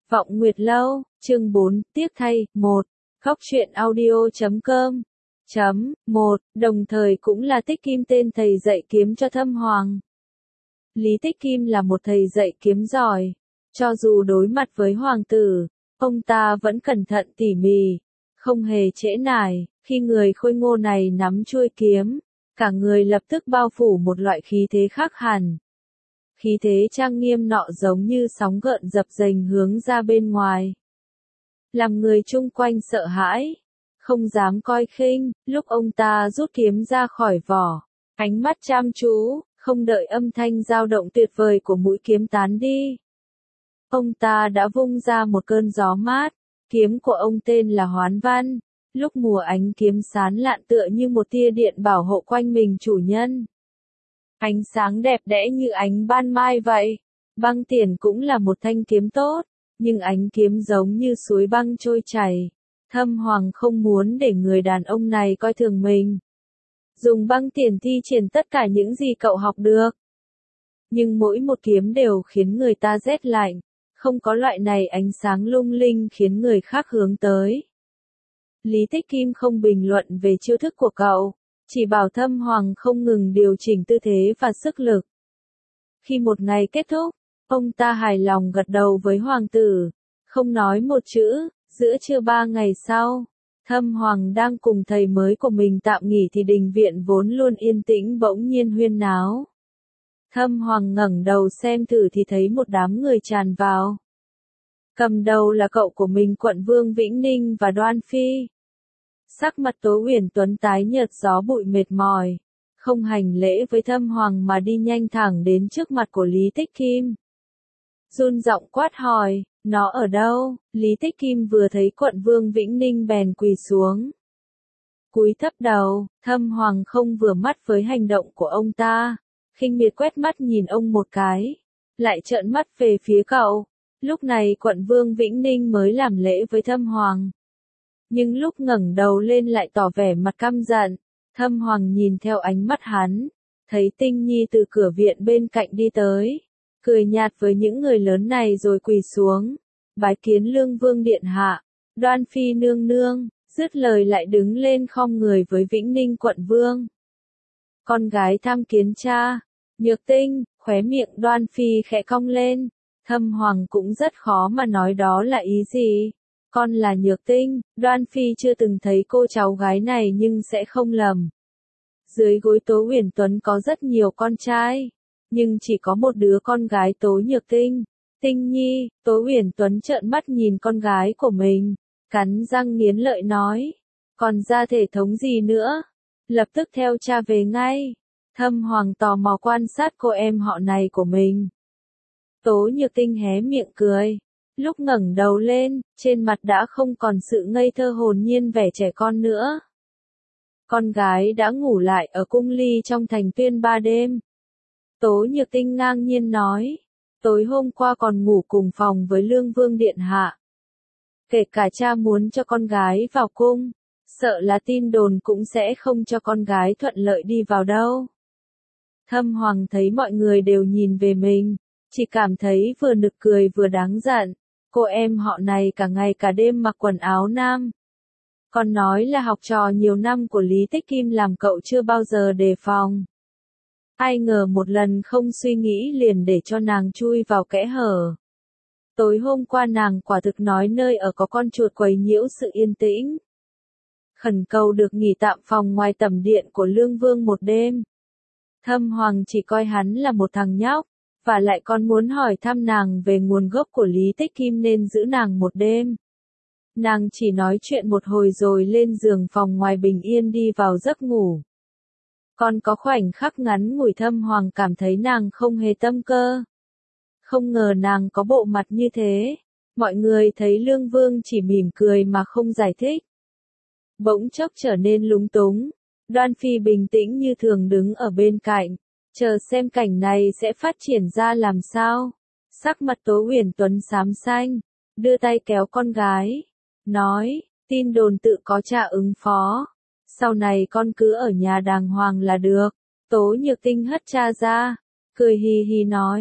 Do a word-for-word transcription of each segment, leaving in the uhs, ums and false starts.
Vọng Nguyệt Lâu, chương bốn, tiếc thay, một. Khóc truyện audio chấm com. Chấm, một, đồng thời cũng là Tích Kim tên thầy dạy kiếm cho Thâm Hoàng. Lý Tích Kim là một thầy dạy kiếm giỏi. Cho dù đối mặt với hoàng tử, ông ta vẫn cẩn thận tỉ mỉ, không hề trễ nải. Khi người khôi ngô này nắm chuôi kiếm, cả người lập tức bao phủ một loại khí thế khác hẳn. Khí thế trang nghiêm nọ giống như sóng gợn dập dềnh hướng ra bên ngoài, làm người chung quanh sợ hãi, không dám coi khinh. Lúc ông ta rút kiếm ra khỏi vỏ, ánh mắt chăm chú, không đợi âm thanh dao động tuyệt vời của mũi kiếm tán đi, ông ta đã vung ra một cơn gió mát. Kiếm của ông tên là Hoán Văn, lúc mùa ánh kiếm sáng lạn tựa như một tia điện bảo hộ quanh mình chủ nhân. Ánh sáng đẹp đẽ như ánh ban mai vậy. Băng Tiền cũng là một thanh kiếm tốt, nhưng ánh kiếm giống như suối băng trôi chảy. Thâm Hoàng không muốn để người đàn ông này coi thường mình. Dùng Băng Tiền thi triển tất cả những gì cậu học được. Nhưng mỗi một kiếm đều khiến người ta rét lạnh, không có loại này ánh sáng lung linh khiến người khác hướng tới. Lý Tích Kim không bình luận về chiêu thức của cậu, chỉ bảo Thâm Hoàng không ngừng điều chỉnh tư thế và sức lực. Khi một ngày kết thúc, ông ta hài lòng gật đầu với hoàng tử, không nói một chữ. Giữa trưa ba ngày sau, Thâm Hoàng đang cùng thầy mới của mình tạm nghỉ thì đình viện vốn luôn yên tĩnh bỗng nhiên huyên náo. Thâm Hoàng ngẩng đầu xem thử thì thấy một đám người tràn vào. Cầm đầu là cậu của mình quận vương Vĩnh Ninh và Đoan Phi. Sắc mặt Tố Uyển Tuấn tái nhợt gió bụi mệt mỏi, không hành lễ với Thâm Hoàng mà đi nhanh thẳng đến trước mặt của Lý Tích Kim. Run giọng quát hỏi, nó ở đâu? Lý Tích Kim vừa thấy quận vương Vĩnh Ninh bèn quỳ xuống, cúi thấp đầu. Thâm Hoàng không vừa mắt với hành động của ông ta, khinh miệt quét mắt nhìn ông một cái, lại trợn mắt về phía cậu. Lúc này quận vương Vĩnh Ninh mới làm lễ với Thâm Hoàng, nhưng lúc ngẩng đầu lên lại tỏ vẻ mặt căm giận. Thâm Hoàng nhìn theo ánh mắt hắn, thấy Tinh Nhi từ cửa viện bên cạnh đi tới, cười nhạt với những người lớn này rồi quỳ xuống, bái kiến Lương Vương điện hạ, Đoan Phi nương nương. Dứt lời lại đứng lên khom người với Vĩnh Ninh quận vương. Con gái tham kiến cha. Nhược Tinh. Khóe miệng Đoan Phi khẽ cong lên. Thâm Hoàng cũng rất khó mà nói đó là ý gì. Con là Nhược Tinh. Đoan Phi chưa từng thấy cô cháu gái này nhưng sẽ không lầm. Dưới gối Tố Uyển Tuấn có rất nhiều con trai, nhưng chỉ có một đứa con gái Tố Nhược Tinh, Tinh Nhi. Tố Uyển Tuấn trợn mắt nhìn con gái của mình, cắn răng nghiến lợi nói, còn ra thể thống gì nữa, lập tức theo cha về ngay. Thâm Hoàng tò mò quan sát cô em họ này của mình. Tố Nhược Tinh hé miệng cười, lúc ngẩng đầu lên, trên mặt đã không còn sự ngây thơ hồn nhiên vẻ trẻ con nữa. Con gái đã ngủ lại ở cung ly trong thành Tuyên ba đêm. Tố Nhược Tinh ngang nhiên nói, tối hôm qua còn ngủ cùng phòng với Lương Vương điện hạ. Kể cả cha muốn cho con gái vào cung, sợ là tin đồn cũng sẽ không cho con gái thuận lợi đi vào đâu. Thâm Hoàng thấy mọi người đều nhìn về mình, chỉ cảm thấy vừa nực cười vừa đáng giận. Cô em họ này cả ngày cả đêm mặc quần áo nam, còn nói là học trò nhiều năm của Lý Tích Kim làm cậu chưa bao giờ đề phòng. Ai ngờ một lần không suy nghĩ liền để cho nàng chui vào kẽ hở. Tối hôm qua nàng quả thực nói nơi ở có con chuột quấy nhiễu sự yên tĩnh, khẩn cầu được nghỉ tạm phòng ngoài tẩm điện của Lương Vương một đêm. Thâm Hoàng chỉ coi hắn là một thằng nhóc, và lại còn muốn hỏi thăm nàng về nguồn gốc của Lý Tích Kim nên giữ nàng một đêm. Nàng chỉ nói chuyện một hồi rồi lên giường phòng ngoài bình yên đi vào giấc ngủ. Còn có khoảnh khắc ngắn ngủi Thâm Hoàng cảm thấy nàng không hề tâm cơ. Không ngờ nàng có bộ mặt như thế. Mọi người thấy Lương Vương chỉ mỉm cười mà không giải thích. Bỗng chốc trở nên lúng túng. Đoan Phi bình tĩnh như thường đứng ở bên cạnh, chờ xem cảnh này sẽ phát triển ra làm sao. Sắc mặt Tố Uyển Tuấn xám xanh, đưa tay kéo con gái, nói, tin đồn tự có cha ứng phó. Sau này con cứ ở nhà đàng hoàng là được. Tố Nhược Tinh hất cha ra, cười hì hì nói,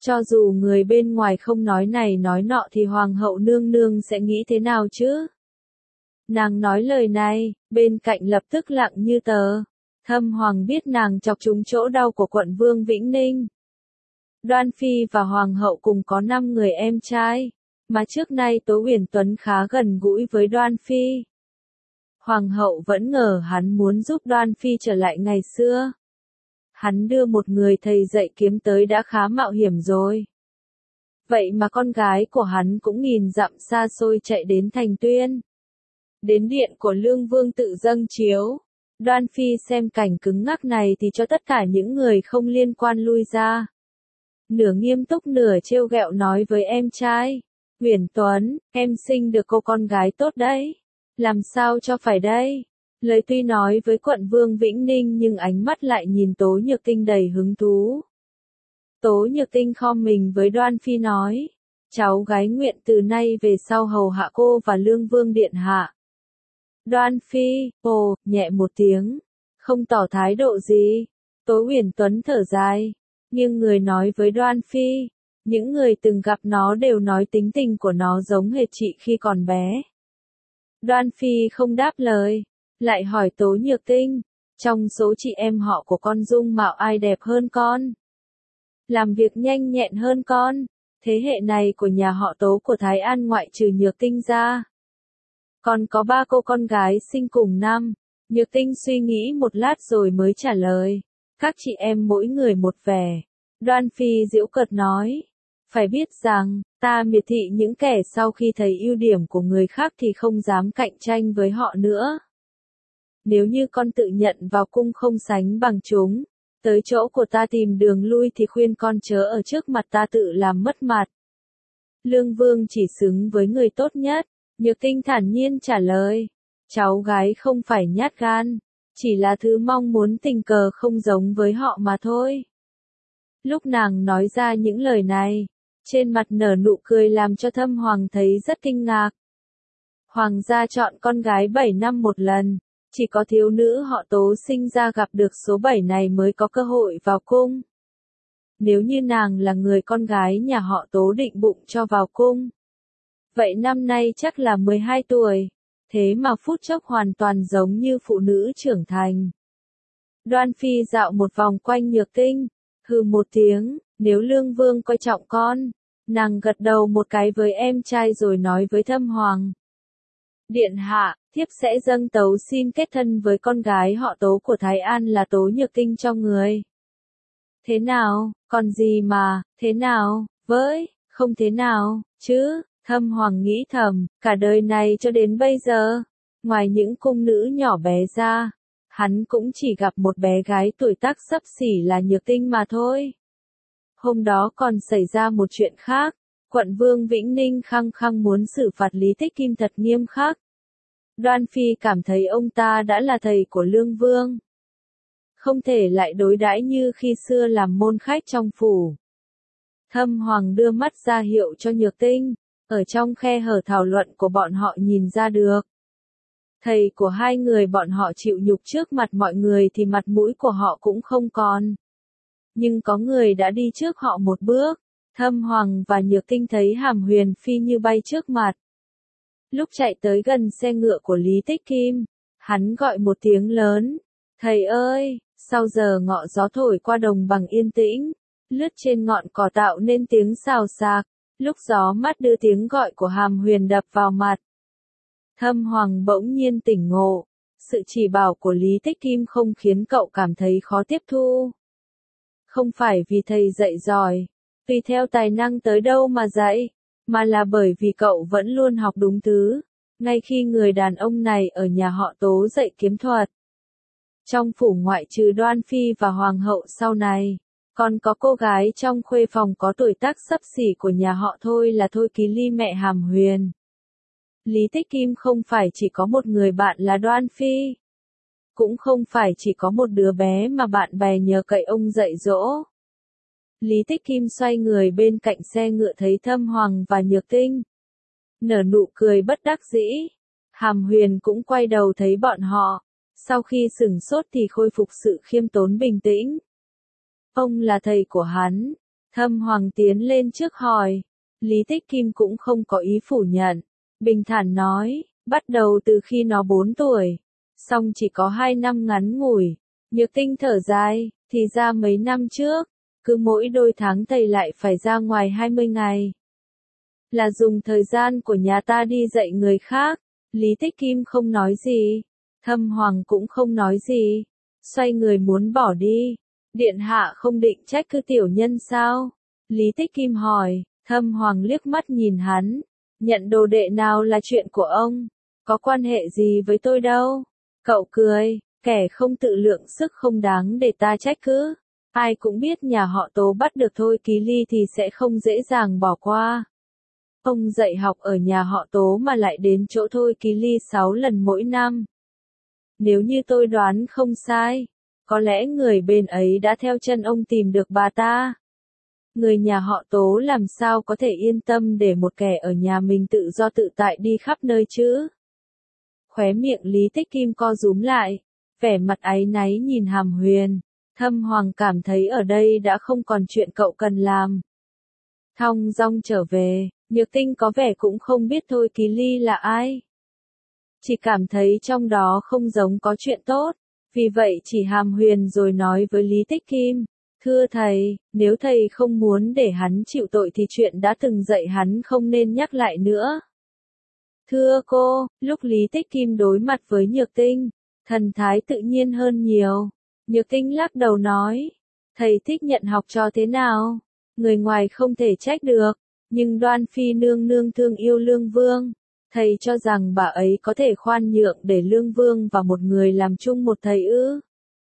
Cho dù người bên ngoài không nói này nói nọ thì hoàng hậu nương nương sẽ nghĩ thế nào chứ? Nàng nói lời này, bên cạnh lập tức lặng như tờ. Thâm Hoàng biết nàng chọc trúng chỗ đau của quận Vương Vĩnh Ninh. Đoan Phi và Hoàng hậu cùng có năm người em trai, mà trước nay Tố Uyển Tuấn khá gần gũi với Đoan Phi. Hoàng hậu vẫn ngờ hắn muốn giúp Đoan Phi trở lại ngày xưa. Hắn đưa một người thầy dạy kiếm tới đã khá mạo hiểm rồi. Vậy mà con gái của hắn cũng nghìn dặm xa xôi chạy đến Thành Tuyên. Đến điện của Lương Vương tự dâng chiếu. Đoan Phi xem cảnh cứng ngắc này thì cho tất cả những người không liên quan lui ra. Nửa nghiêm túc nửa trêu ghẹo nói với em trai. Uyển Tuấn, em sinh được cô con gái tốt đấy. Làm sao cho phải đây? Lời tuy nói với quận Vương Vĩnh Ninh nhưng ánh mắt lại nhìn Tố Nhược Tinh đầy hứng thú. Tố Nhược Tinh khom mình với Đoan Phi nói. Cháu gái nguyện từ nay về sau hầu hạ cô và Lương Vương điện hạ. Đoan Phi, ồ, nhẹ một tiếng, không tỏ thái độ gì. Tố Uyển Tuấn thở dài, nhưng người nói với Đoan Phi, những người từng gặp nó đều nói tính tình của nó giống hệt chị khi còn bé. Đoan Phi không đáp lời, lại hỏi Tố Nhược Tinh, trong số chị em họ của con dung mạo ai đẹp hơn con? Làm việc nhanh nhẹn hơn con? Thế hệ này của nhà họ Tố của Thái An ngoại trừ Nhược Tinh ra. Còn có ba cô con gái sinh cùng năm. Nhược Tinh suy nghĩ một lát rồi mới trả lời. Các chị em mỗi người một vẻ. Đoan Phi giễu cợt nói. Phải biết rằng, ta miệt thị những kẻ sau khi thấy ưu điểm của người khác thì không dám cạnh tranh với họ nữa. Nếu như con tự nhận vào cung không sánh bằng chúng, tới chỗ của ta tìm đường lui thì khuyên con chớ ở trước mặt ta tự làm mất mặt. Lương Vương chỉ xứng với người tốt nhất. Nhược Tinh thản nhiên trả lời, cháu gái không phải nhát gan, chỉ là thứ mong muốn tình cờ không giống với họ mà thôi. Lúc nàng nói ra những lời này, trên mặt nở nụ cười làm cho Thâm Hoàng thấy rất kinh ngạc. Hoàng gia chọn con gái bảy năm một lần, chỉ có thiếu nữ họ Tố sinh ra gặp được số bảy này mới có cơ hội vào cung. Nếu như nàng là người con gái nhà họ Tố định bụng cho vào cung, vậy năm nay chắc là mười hai tuổi, thế mà phút chốc hoàn toàn giống như phụ nữ trưởng thành. Đoan Phi dạo một vòng quanh Nhược Tinh, hừ một tiếng, nếu Lương Vương coi trọng con, nàng gật đầu một cái với em trai rồi nói với Thâm Hoàng. Điện hạ, thiếp sẽ dâng tấu xin kết thân với con gái họ Tố của Thái An là Tố Nhược Tinh cho người. Thế nào, còn gì mà, thế nào, với, không thế nào, chứ? Thâm Hoàng nghĩ thầm, cả đời này cho đến bây giờ, ngoài những cung nữ nhỏ bé ra, hắn cũng chỉ gặp một bé gái tuổi tác xấp xỉ là Nhược Tinh mà thôi. Hôm đó còn xảy ra một chuyện khác, quận Vương Vĩnh Ninh khăng khăng muốn xử phạt Lý Tích Kim thật nghiêm khắc. Đoan Phi cảm thấy ông ta đã là thầy của Lương Vương. Không thể lại đối đãi như khi xưa làm môn khách trong phủ. Thâm Hoàng đưa mắt ra hiệu cho Nhược Tinh. Ở trong khe hở thảo luận của bọn họ nhìn ra được. Thầy của hai người bọn họ chịu nhục trước mặt mọi người thì mặt mũi của họ cũng không còn. Nhưng có người đã đi trước họ một bước. Thâm Hoàng và Nhược Tinh thấy Hàm Huyền Phi như bay trước mặt. Lúc chạy tới gần xe ngựa của Lý Tích Kim, hắn gọi một tiếng lớn. Thầy ơi, sau giờ ngọ gió thổi qua đồng bằng yên tĩnh, lướt trên ngọn cỏ tạo nên tiếng xào xạc. Lúc gió mát đưa tiếng gọi của Hàm Huyền đập vào mặt. Thâm Hoàng bỗng nhiên tỉnh ngộ. Sự chỉ bảo của Lý Tích Kim không khiến cậu cảm thấy khó tiếp thu. Không phải vì thầy dạy giỏi, tùy theo tài năng tới đâu mà dạy, mà là bởi vì cậu vẫn luôn học đúng thứ, ngay khi người đàn ông này ở nhà họ Tố dạy kiếm thuật. Trong phủ ngoại trừ Đoan Phi và Hoàng hậu sau này, còn có cô gái trong khuê phòng có tuổi tác xấp xỉ của nhà họ thôi là Thôi Ký Ly mẹ Hàm Huyền. Lý Tích Kim không phải chỉ có một người bạn là Đoan Phi. Cũng không phải chỉ có một đứa bé mà bạn bè nhờ cậy ông dạy dỗ. Lý Tích Kim xoay người bên cạnh xe ngựa thấy Thâm Hoàng và Nhược Tinh. Nở nụ cười bất đắc dĩ. Hàm Huyền cũng quay đầu thấy bọn họ. Sau khi sửng sốt thì khôi phục sự khiêm tốn bình tĩnh. Ông là thầy của hắn. Thâm Hoàng tiến lên trước hỏi. Lý Tích Kim cũng không có ý phủ nhận. Bình thản nói, bắt đầu từ khi nó bốn tuổi. Xong chỉ có hai năm ngắn ngủi. Nhược Tinh thở dài, thì ra mấy năm trước, cứ mỗi đôi tháng thầy lại phải ra ngoài hai mươi ngày. Là dùng thời gian của nhà ta đi dạy người khác. Lý Tích Kim không nói gì. Thâm Hoàng cũng không nói gì. Xoay người muốn bỏ đi. Điện hạ không định trách cứ tiểu nhân sao? Lý Tích Kim hỏi. Thâm Hoàng liếc mắt nhìn hắn. Nhận đồ đệ nào là chuyện của ông. Có quan hệ gì với tôi đâu. Cậu cười. Kẻ không tự lượng sức không đáng để ta trách cứ. Ai cũng biết nhà họ Tố bắt được Thôi Ký Ly thì sẽ không dễ dàng bỏ qua. Ông dạy học ở nhà họ Tố mà lại đến chỗ Thôi Ký Ly sáu lần mỗi năm. Nếu như tôi đoán không sai, có lẽ người bên ấy đã theo chân ông tìm được bà ta. Người nhà họ Tố làm sao có thể yên tâm để một kẻ ở nhà mình tự do tự tại đi khắp nơi chứ? Khóe miệng Lý Tích Kim co rúm lại, vẻ mặt áy náy nhìn Hàm Huyền. Thâm Hoàng cảm thấy ở đây đã không còn chuyện cậu cần làm. Thong dong trở về, Nhược Tinh có vẻ cũng không biết Thôi Ký Ly là ai. Chỉ cảm thấy trong đó không giống có chuyện tốt, vì vậy chỉ Hàm Huyền rồi nói với Lý Tích Kim. Thưa thầy, nếu thầy không muốn để hắn chịu tội thì chuyện đã từng dạy hắn không nên nhắc lại nữa. Thưa cô, lúc Lý Tích Kim đối mặt với Nhược Tinh, thần thái tự nhiên hơn nhiều. Nhược Tinh lắc đầu nói, thầy thích nhận học trò thế nào? Người ngoài không thể trách được, nhưng Đoan Phi nương nương thương yêu Lương Vương. Thầy cho rằng bà ấy có thể khoan nhượng để Lương Vương và một người làm chung một thầy ư?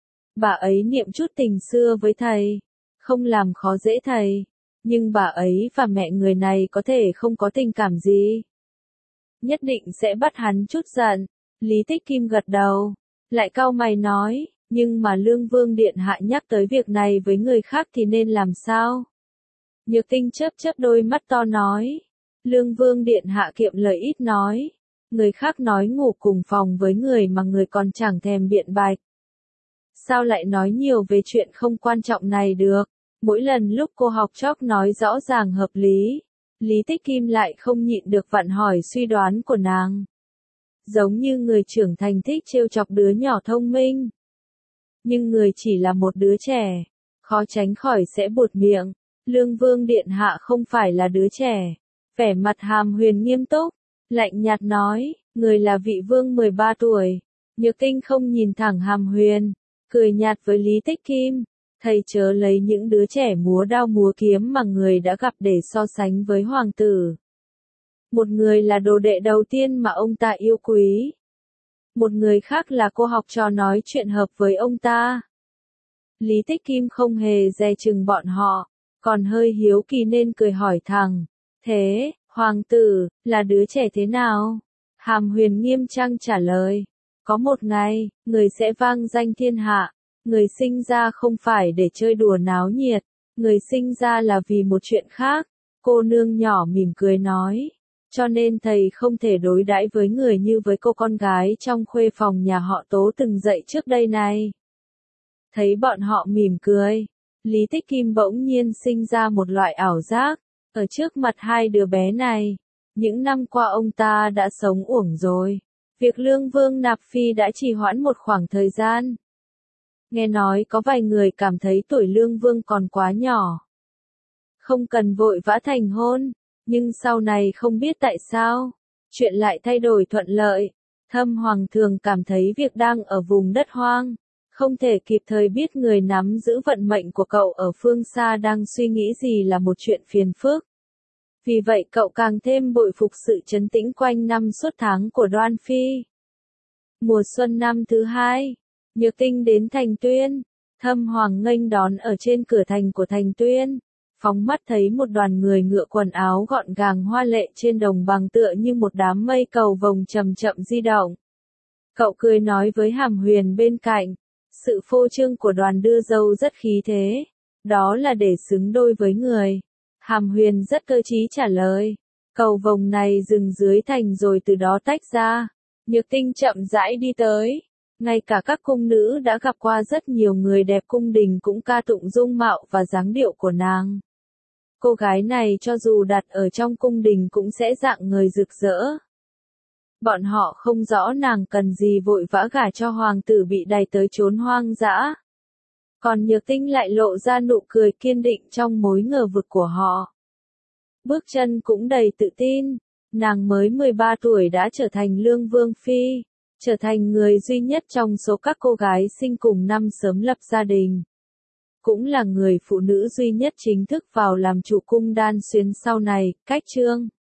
Bà ấy niệm chút tình xưa với thầy, không làm khó dễ thầy, nhưng bà ấy và mẹ người này có thể không có tình cảm gì. Nhất định sẽ bắt hắn chút giận. Lý Tích Kim gật đầu, lại cau mày nói, nhưng mà Lương Vương điện hạ nhắc tới việc này với người khác thì nên làm sao? Nhược Tinh chớp chớp đôi mắt to nói, Lương Vương điện hạ kiệm lời ít nói, người khác nói ngủ cùng phòng với người mà người còn chẳng thèm biện bạch. Sao lại nói nhiều về chuyện không quan trọng này được? Mỗi lần lúc cô học chóc nói rõ ràng hợp lý, Lý Tích Kim lại không nhịn được vặn hỏi suy đoán của nàng. Giống như người trưởng thành thích trêu chọc đứa nhỏ thông minh. Nhưng người chỉ là một đứa trẻ, khó tránh khỏi sẽ buột miệng. Lương Vương điện hạ không phải là đứa trẻ. Vẻ mặt Hàm Huyền nghiêm túc, lạnh nhạt nói, người là vị vương mười ba tuổi. Nhược Tinh không nhìn thẳng Hàm Huyền, cười nhạt với Lý Tích Kim, thầy chớ lấy những đứa trẻ múa đao múa kiếm mà người đã gặp để so sánh với hoàng tử. Một người là đồ đệ đầu tiên mà ông ta yêu quý. Một người khác là cô học trò nói chuyện hợp với ông ta. Lý Tích Kim không hề dè chừng bọn họ, còn hơi hiếu kỳ nên cười hỏi thẳng, thế, hoàng tử, là đứa trẻ thế nào? Hàm Huyền nghiêm trang trả lời, có một ngày, người sẽ vang danh thiên hạ, người sinh ra không phải để chơi đùa náo nhiệt, người sinh ra là vì một chuyện khác. Cô nương nhỏ mỉm cười nói, cho nên thầy không thể đối đãi với người như với cô con gái trong khuê phòng nhà họ Tố từng dạy trước đây này. Thấy bọn họ mỉm cười, Lý Tích Kim bỗng nhiên sinh ra một loại ảo giác, ở trước mặt hai đứa bé này, những năm qua ông ta đã sống uổng rồi. Việc Lương Vương nạp phi đã trì hoãn một khoảng thời gian. Nghe nói có vài người cảm thấy tuổi Lương Vương còn quá nhỏ, không cần vội vã thành hôn, nhưng sau này không biết tại sao, chuyện lại thay đổi thuận lợi. Thâm Hoàng thường cảm thấy việc đang ở vùng đất hoang, không thể kịp thời biết người nắm giữ vận mệnh của cậu ở phương xa đang suy nghĩ gì là một chuyện phiền phức. Vì vậy cậu càng thêm bội phục sự trấn tĩnh quanh năm suốt tháng của Đoan Phi. Mùa xuân năm thứ hai, Nhược Tinh đến Thành Tuyên, Thâm Hoàng nghênh đón ở trên cửa thành của Thành Tuyên, phóng mắt thấy một đoàn người ngựa quần áo gọn gàng hoa lệ trên đồng bằng tựa như một đám mây cầu vồng chậm chậm di động. Cậu cười nói với Hàm Huyền bên cạnh, sự phô trương của đoàn đưa dâu rất khí thế, đó là để xứng đôi với người. Hàm Huyền rất cơ trí trả lời, cầu vồng này dừng dưới thành rồi từ đó tách ra. Nhược Tinh chậm rãi đi tới, ngay cả các cung nữ đã gặp qua rất nhiều người đẹp cung đình cũng ca tụng dung mạo và dáng điệu của nàng. Cô gái này cho dù đặt ở trong cung đình cũng sẽ dạng người rực rỡ. Bọn họ không rõ nàng cần gì vội vã gả cho hoàng tử bị đày tới chốn hoang dã. Còn Nhược Tinh lại lộ ra nụ cười kiên định trong mối ngờ vực của họ. Bước chân cũng đầy tự tin, nàng mới mười ba tuổi đã trở thành Lương Vương Phi, trở thành người duy nhất trong số các cô gái sinh cùng năm sớm lập gia đình. Cũng là người phụ nữ duy nhất chính thức vào làm chủ cung Đan Xuyến sau này, cách chương.